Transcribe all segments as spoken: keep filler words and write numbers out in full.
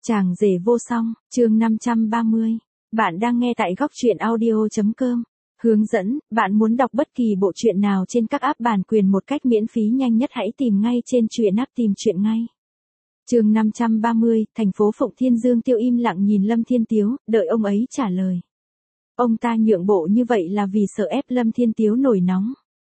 Chàng rể vô song, chương năm trăm ba mươi. Bạn đang nghe tại góc truyện audio.com. Hướng dẫn, bạn muốn đọc bất kỳ bộ truyện nào trên các app bản quyền một cách miễn phí nhanh nhất hãy tìm ngay trên truyện app tìm truyện ngay. Chương năm trăm ba mươi, thành phố Phụng Thiên. Dương Tiêu im lặng nhìn Lâm Thiên Tiếu, đợi ông ấy trả lời. Ông ta nhượng bộ như vậy là vì sợ ép Lâm Thiên Tiếu nổi nóng.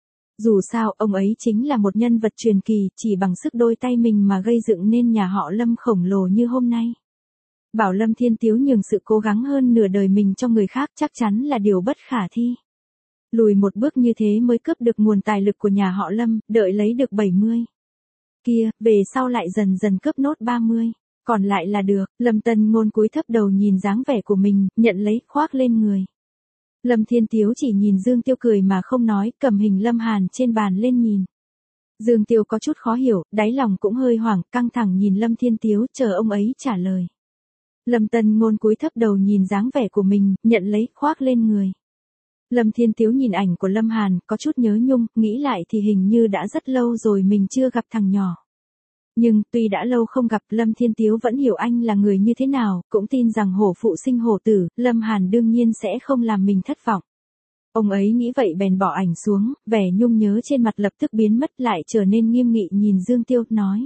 Dù sao, ông ấy chính là một nhân vật truyền kỳ, chỉ bằng sức đôi tay mình mà gây dựng nên nhà họ Lâm khổng lồ như hôm nay. Bảo Lâm Thiên Tiếu nhường sự cố gắng hơn nửa đời mình cho người khác chắc chắn là điều bất khả thi. Lùi một bước như thế mới cướp được nguồn tài lực của nhà họ Lâm, đợi lấy được bảy mươi. Kia, về sau lại dần dần cướp nốt ba mươi. Còn lại là được. Lâm Tân Ngôn cúi thấp đầu nhìn dáng vẻ của mình, nhận lấy, khoác lên người. Lâm Thiên Tiếu chỉ nhìn Dương Tiêu cười mà không nói, cầm hình Lâm Hàn trên bàn lên nhìn. Dương Tiêu có chút khó hiểu, đáy lòng cũng hơi hoảng, căng thẳng nhìn Lâm Thiên Tiếu, chờ ông ấy trả lời. Lâm Tân Ngôn cúi thấp đầu nhìn dáng vẻ của mình, nhận lấy, khoác lên người. Lâm Thiên Tiếu nhìn ảnh của Lâm Hàn, có chút nhớ nhung, nghĩ lại thì hình như đã rất lâu rồi mình chưa gặp thằng nhỏ. Nhưng, tuy đã lâu không gặp, Lâm Thiên Tiếu vẫn hiểu anh là người như thế nào, cũng tin rằng hổ phụ sinh hổ tử, Lâm Hàn đương nhiên sẽ không làm mình thất vọng. Ông ấy nghĩ vậy bèn bỏ ảnh xuống, vẻ nhung nhớ trên mặt lập tức biến mất lại trở nên nghiêm nghị nhìn Dương Tiêu, nói.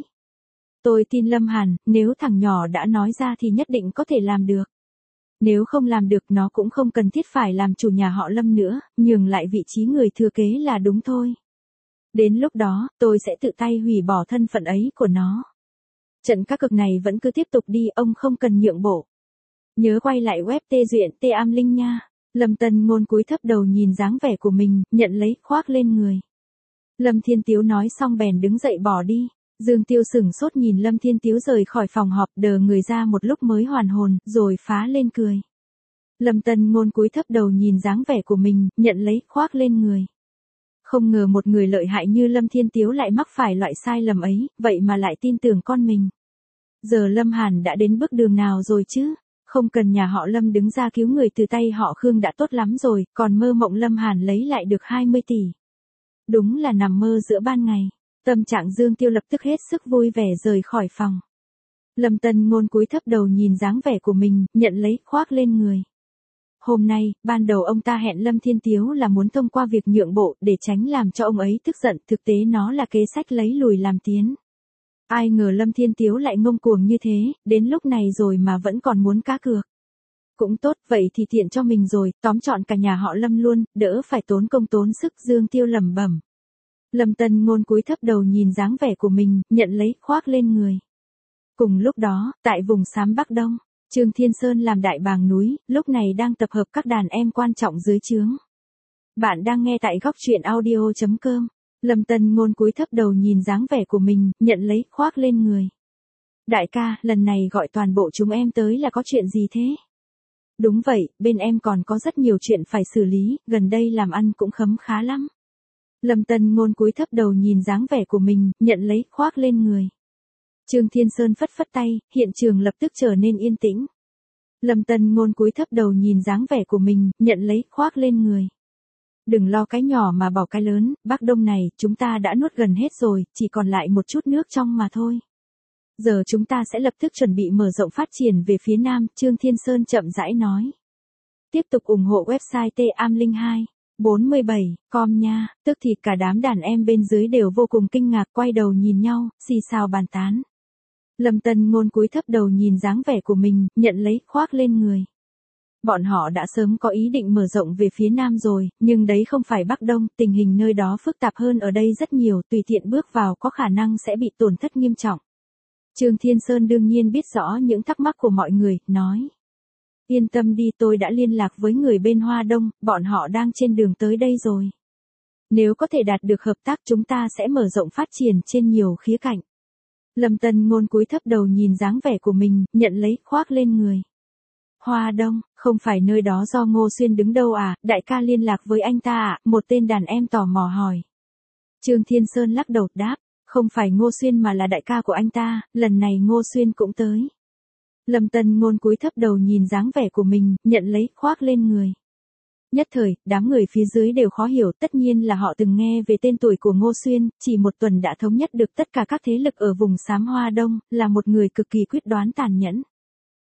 Tôi tin Lâm Hàn, nếu thằng nhỏ đã nói ra thì nhất định có thể làm được. Nếu không làm được nó cũng không cần thiết phải làm chủ nhà họ Lâm nữa, nhường lại vị trí người thừa kế là đúng thôi. Đến lúc đó, tôi sẽ tự tay hủy bỏ thân phận ấy của nó. Trận cá cược này vẫn cứ tiếp tục đi, ông không cần nhượng bộ. Nhớ quay lại web tê duyện tê am linh nha. Lâm Tân Ngôn cúi thấp đầu nhìn dáng vẻ của mình, nhận lấy, khoác lên người. Lâm Thiên Tiếu nói xong bèn đứng dậy bỏ đi. Dương Tiêu sửng sốt nhìn Lâm Thiên Tiếu rời khỏi phòng họp, đờ người ra một lúc mới hoàn hồn, rồi phá lên cười. Lâm Tân Ngôn cúi thấp đầu nhìn dáng vẻ của mình, nhận lấy, khoác lên người. Không ngờ một người lợi hại như Lâm Thiên Tiếu lại mắc phải loại sai lầm ấy, vậy mà lại tin tưởng con mình. Giờ Lâm Hàn đã đến bước đường nào rồi chứ? Không cần nhà họ Lâm đứng ra cứu người từ tay họ Khương đã tốt lắm rồi, còn mơ mộng Lâm Hàn lấy lại được hai mươi tỷ. Đúng là nằm mơ giữa ban ngày. Tâm trạng Dương Tiêu lập tức hết sức vui vẻ rời khỏi phòng. Lâm Tân Ngôn cúi thấp đầu nhìn dáng vẻ của mình, nhận lấy, khoác lên người. Hôm nay, ban đầu ông ta hẹn Lâm Thiên Tiếu là muốn thông qua việc nhượng bộ để tránh làm cho ông ấy tức giận, thực tế nó là kế sách lấy lùi làm tiến. Ai ngờ Lâm Thiên Tiếu lại ngông cuồng như thế, đến lúc này rồi mà vẫn còn muốn cá cược. Cũng tốt, vậy thì tiện cho mình rồi, tóm trọn cả nhà họ Lâm luôn, đỡ phải tốn công tốn sức. Dương Tiêu lẩm bẩm. Lâm Tân Ngôn cúi thấp đầu nhìn dáng vẻ của mình, nhận lấy, khoác lên người. Cùng lúc đó, tại vùng xám Bắc Đông, Trương Thiên Sơn làm đại bàng núi, lúc này đang tập hợp các đàn em quan trọng dưới trướng. Bạn đang nghe tại góc truyện audio.com. Lâm Tân Ngôn cúi thấp đầu nhìn dáng vẻ của mình, nhận lấy, khoác lên người. Đại ca, lần này gọi toàn bộ chúng em tới là có chuyện gì thế? Đúng vậy, bên em còn có rất nhiều chuyện phải xử lý, gần đây làm ăn cũng khấm khá lắm. Lâm Tân Ngôn cúi thấp đầu nhìn dáng vẻ của mình, nhận lấy, khoác lên người. Trương Thiên Sơn phất phất tay, hiện trường lập tức trở nên yên tĩnh. Lâm Tân Ngôn cúi thấp đầu nhìn dáng vẻ của mình, nhận lấy, khoác lên người. Đừng lo cái nhỏ mà bỏ cái lớn, Bắc Đông này, chúng ta đã nuốt gần hết rồi, chỉ còn lại một chút nước trong mà thôi. Giờ chúng ta sẽ lập tức chuẩn bị mở rộng phát triển về phía Nam, Trương Thiên Sơn chậm rãi nói. Tiếp tục ủng hộ website tê am linh hai. bốn mươi bảy com nha, tức thì cả đám đàn em bên dưới đều vô cùng kinh ngạc, quay đầu nhìn nhau, xì xào bàn tán. Lâm Tân Ngôn cúi thấp đầu nhìn dáng vẻ của mình, nhận lấy, khoác lên người. Bọn họ đã sớm có ý định mở rộng về phía Nam rồi, nhưng đấy không phải Bắc Đông, tình hình nơi đó phức tạp hơn ở đây rất nhiều, tùy tiện bước vào có khả năng sẽ bị tổn thất nghiêm trọng. Trương Thiên Sơn đương nhiên biết rõ những thắc mắc của mọi người, nói. Yên tâm đi, tôi đã liên lạc với người bên Hoa Đông, bọn họ đang trên đường tới đây rồi. Nếu có thể đạt được hợp tác chúng ta sẽ mở rộng phát triển trên nhiều khía cạnh. Lâm Tân Ngôn cúi thấp đầu nhìn dáng vẻ của mình, nhận lấy, khoác lên người. Hoa Đông, không phải nơi đó do Ngô Xuyên đứng đâu à, đại ca liên lạc với anh ta à, một tên đàn em tò mò hỏi. Trương Thiên Sơn lắc đầu đáp, không phải Ngô Xuyên mà là đại ca của anh ta, lần này Ngô Xuyên cũng tới. Lâm Tân Ngôn cúi thấp đầu nhìn dáng vẻ của mình, nhận lấy, khoác lên người. Nhất thời, đám người phía dưới đều khó hiểu, tất nhiên là họ từng nghe về tên tuổi của Ngô Xuyên, chỉ một tuần đã thống nhất được tất cả các thế lực ở vùng xám Hoa Đông, là một người cực kỳ quyết đoán tàn nhẫn.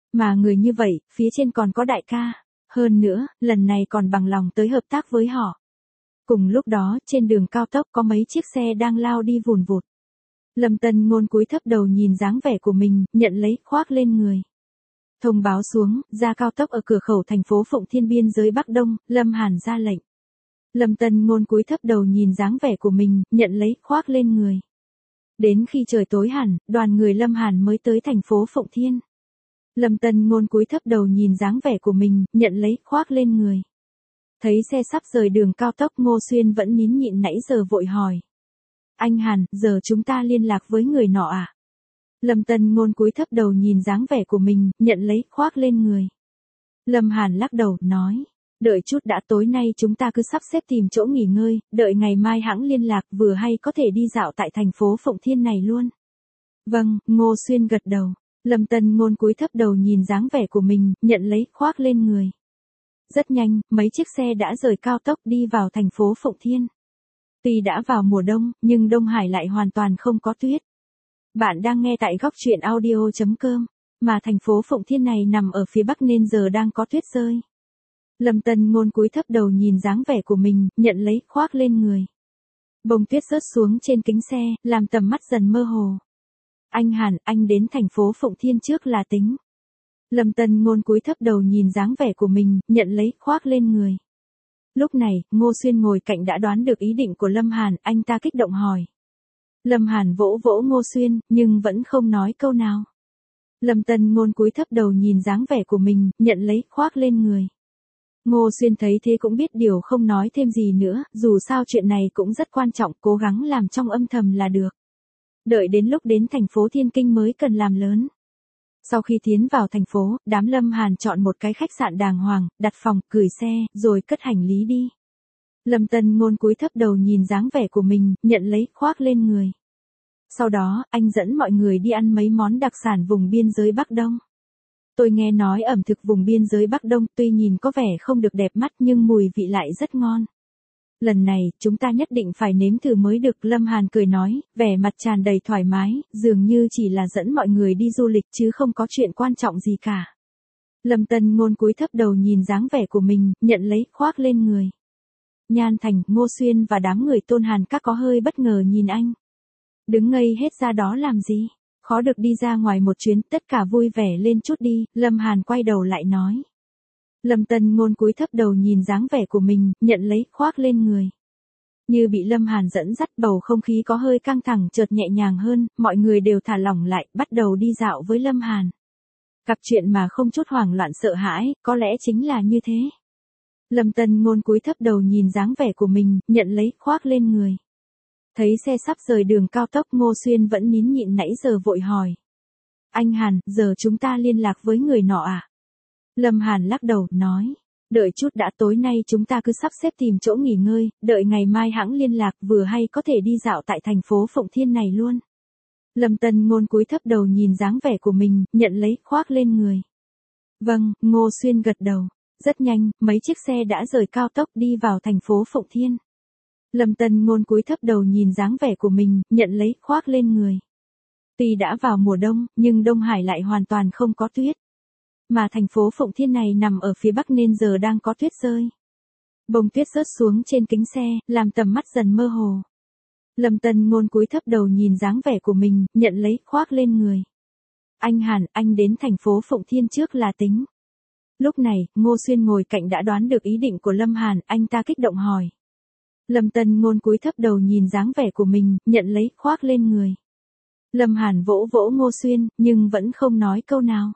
Mà người như vậy, phía trên còn có đại ca. Hơn nữa, lần này còn bằng lòng tới hợp tác với họ. Cùng lúc đó, trên đường cao tốc có mấy chiếc xe đang lao đi vùn vụt. Lâm Tân Ngôn cúi thấp đầu nhìn dáng vẻ của mình, nhận lấy, khoác lên người. Thông báo xuống, ra cao tốc ở cửa khẩu thành phố Phụng Thiên biên giới Bắc Đông, Lâm Hàn ra lệnh. Lâm Tân Ngôn cúi thấp đầu nhìn dáng vẻ của mình, nhận lấy, khoác lên người. Đến khi trời tối hẳn, đoàn người Lâm Hàn mới tới thành phố Phụng Thiên. Lâm Tân Ngôn cúi thấp đầu nhìn dáng vẻ của mình, nhận lấy, khoác lên người. Thấy xe sắp rời đường cao tốc, Ngô Xuyên vẫn nín nhịn nãy giờ vội hỏi. Anh Hàn, giờ chúng ta liên lạc với người nọ à? Lâm Tân Ngôn cúi thấp đầu nhìn dáng vẻ của mình, nhận lấy, khoác lên người. Lâm Hàn lắc đầu, nói. Đợi chút đã, tối nay chúng ta cứ sắp xếp tìm chỗ nghỉ ngơi, đợi ngày mai hãng liên lạc, vừa hay có thể đi dạo tại thành phố Phụng Thiên này luôn. Vâng, Ngô Xuyên gật đầu. Lâm Tân Ngôn cúi thấp đầu nhìn dáng vẻ của mình, nhận lấy, khoác lên người. Rất nhanh, mấy chiếc xe đã rời cao tốc đi vào thành phố Phụng Thiên. Tuy đã vào mùa đông, nhưng Đông Hải lại hoàn toàn không có tuyết. Bạn đang nghe tại góc truyện audio chấm com, mà thành phố Phụng Thiên này nằm ở phía bắc nên giờ đang có tuyết rơi. Lâm Tân Ngôn cúi thấp đầu nhìn dáng vẻ của mình, nhận lấy, khoác lên người. Bông tuyết rớt xuống trên kính xe, làm tầm mắt dần mơ hồ. Anh Hàn, anh đến thành phố Phụng Thiên trước là tính. Lâm Tân Ngôn cúi thấp đầu nhìn dáng vẻ của mình, nhận lấy, khoác lên người. Lúc này, Ngô Xuyên ngồi cạnh đã đoán được ý định của Lâm Hàn, anh ta kích động hỏi. Lâm Hàn vỗ vỗ Ngô Xuyên, nhưng vẫn không nói câu nào. Lâm Tân Ngôn cúi thấp đầu nhìn dáng vẻ của mình, nhận lấy, khoác lên người. Ngô Xuyên thấy thế cũng biết điều, không nói thêm gì nữa, dù sao chuyện này cũng rất quan trọng, cố gắng làm trong âm thầm là được. Đợi đến lúc đến thành phố Thiên Kinh mới cần làm lớn. Sau khi tiến vào thành phố, đám Lâm Hàn chọn một cái khách sạn đàng hoàng, đặt phòng, gửi xe, rồi cất hành lý đi. Lâm Tân Ngôn cúi thấp đầu nhìn dáng vẻ của mình, nhận lấy, khoác lên người. Sau đó, anh dẫn mọi người đi ăn mấy món đặc sản vùng biên giới Bắc Đông. Tôi nghe nói ẩm thực vùng biên giới Bắc Đông tuy nhìn có vẻ không được đẹp mắt nhưng mùi vị lại rất ngon. Lần này, chúng ta nhất định phải nếm thử mới được, Lâm Hàn cười nói, vẻ mặt tràn đầy thoải mái, dường như chỉ là dẫn mọi người đi du lịch chứ không có chuyện quan trọng gì cả. Lâm Tân Ngôn cúi thấp đầu nhìn dáng vẻ của mình, nhận lấy, khoác lên người. Nhan Thành, Ngô Xuyên và đám người Tôn Hàn các có hơi bất ngờ nhìn anh. Đứng ngây hết ra đó làm gì? Khó được đi ra ngoài một chuyến, tất cả vui vẻ lên chút đi, Lâm Hàn quay đầu lại nói. Lâm Tân Ngôn cúi thấp đầu nhìn dáng vẻ của mình, nhận lấy, khoác lên người. Như bị Lâm Hàn dẫn dắt, bầu không khí có hơi căng thẳng chợt nhẹ nhàng hơn, mọi người đều thả lỏng lại, bắt đầu đi dạo với Lâm Hàn. Gặp chuyện mà không chút hoảng loạn sợ hãi, có lẽ chính là như thế. Lâm Tân Ngôn cúi thấp đầu nhìn dáng vẻ của mình, nhận lấy, khoác lên người. Thấy xe sắp rời đường cao tốc, Ngô Xuyên vẫn nín nhịn nãy giờ vội hỏi. Anh Hàn, giờ chúng ta liên lạc với người nọ à? Lâm Hàn lắc đầu, nói. Đợi chút đã, tối nay chúng ta cứ sắp xếp tìm chỗ nghỉ ngơi, đợi ngày mai hãng liên lạc, vừa hay có thể đi dạo tại thành phố Phụng Thiên này luôn. Lâm Tân Ngôn cúi thấp đầu nhìn dáng vẻ của mình, nhận lấy, khoác lên người. Vâng, Ngô Xuyên gật đầu. Rất nhanh, mấy chiếc xe đã rời cao tốc đi vào thành phố Phụng Thiên. Lâm Tân Ngôn cúi thấp đầu nhìn dáng vẻ của mình, nhận lấy, khoác lên người. Tuy đã vào mùa đông, nhưng Đông Hải lại hoàn toàn không có tuyết. Mà thành phố Phụng Thiên này nằm ở phía bắc nên giờ đang có tuyết rơi. Bông tuyết rớt xuống trên kính xe, làm tầm mắt dần mơ hồ. Lâm Tân Ngôn cúi thấp đầu nhìn dáng vẻ của mình, nhận lấy, khoác lên người. Anh Hàn, anh đến thành phố Phụng Thiên trước là tính. Lúc này, Ngô Xuyên ngồi cạnh đã đoán được ý định của Lâm Hàn, anh ta kích động hỏi. Lâm Tân Ngôn cúi thấp đầu nhìn dáng vẻ của mình, nhận lấy, khoác lên người. Lâm Hàn vỗ vỗ Ngô Xuyên, nhưng vẫn không nói câu nào.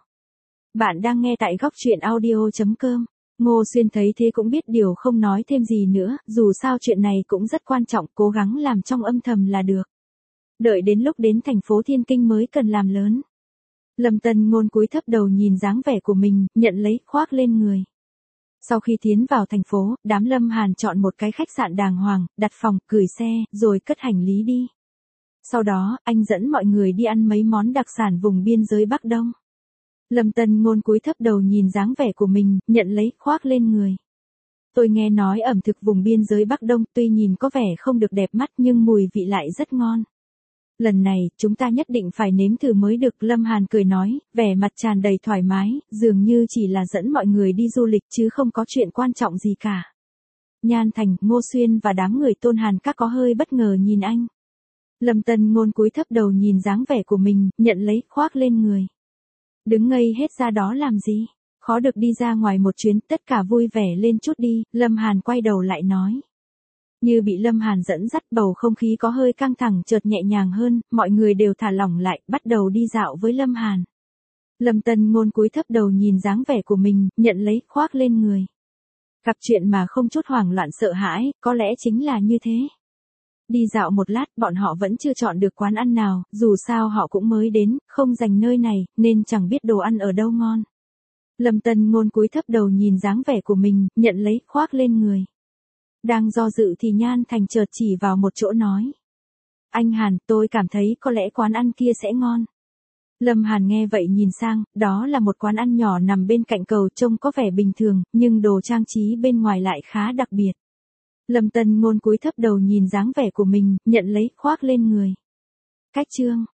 Bạn đang nghe tại góc truyện audio chấm com. Ngô Xuyên thấy thế cũng biết điều, không nói thêm gì nữa, dù sao chuyện này cũng rất quan trọng, cố gắng làm trong âm thầm là được. Đợi đến lúc đến thành phố Thiên Kinh mới cần làm lớn. Lâm Tân Ngôn cúi thấp đầu nhìn dáng vẻ của mình, nhận lấy, khoác lên người. Sau khi tiến vào thành phố, đám Lâm Hàn chọn một cái khách sạn đàng hoàng, đặt phòng, gửi xe, rồi cất hành lý đi. Sau đó, anh dẫn mọi người đi ăn mấy món đặc sản vùng biên giới Bắc Đông. Lâm Tân Ngôn cúi thấp đầu nhìn dáng vẻ của mình, nhận lấy, khoác lên người. Tôi nghe nói ẩm thực vùng biên giới Bắc Đông tuy nhìn có vẻ không được đẹp mắt nhưng mùi vị lại rất ngon. Lần này, chúng ta nhất định phải nếm thử mới được, Lâm Hàn cười nói, vẻ mặt tràn đầy thoải mái, dường như chỉ là dẫn mọi người đi du lịch chứ không có chuyện quan trọng gì cả. Nhan Thành, Ngô Xuyên và đám người Tôn Hàn các có hơi bất ngờ nhìn anh. Lâm Tân Ngôn cúi thấp đầu nhìn dáng vẻ của mình, nhận lấy, khoác lên người. Đứng ngây hết ra đó làm gì? Khó được đi ra ngoài một chuyến, tất cả vui vẻ lên chút đi, Lâm Hàn quay đầu lại nói. Như bị Lâm Hàn dẫn dắt, bầu không khí có hơi căng thẳng chợt nhẹ nhàng hơn, mọi người đều thả lỏng lại, bắt đầu đi dạo với Lâm Hàn. Lâm Tân Ngôn cúi thấp đầu nhìn dáng vẻ của mình, nhận lấy, khoác lên người. Gặp chuyện mà không chút hoảng loạn sợ hãi, có lẽ chính là như thế. Đi dạo một lát, bọn họ vẫn chưa chọn được quán ăn nào, dù sao họ cũng mới đến, không dành nơi này, nên chẳng biết đồ ăn ở đâu ngon. Lâm Tân Ngôn cúi thấp đầu nhìn dáng vẻ của mình, nhận lấy, khoác lên người. Đang do dự thì Nhan Thành chợt chỉ vào một chỗ nói. Anh Hàn, tôi cảm thấy có lẽ quán ăn kia sẽ ngon. Lâm Hàn nghe vậy nhìn sang, đó là một quán ăn nhỏ nằm bên cạnh cầu, trông có vẻ bình thường, nhưng đồ trang trí bên ngoài lại khá đặc biệt. Lâm Tân Ngôn cúi thấp đầu nhìn dáng vẻ của mình, nhận lấy, khoác lên người. Cách chương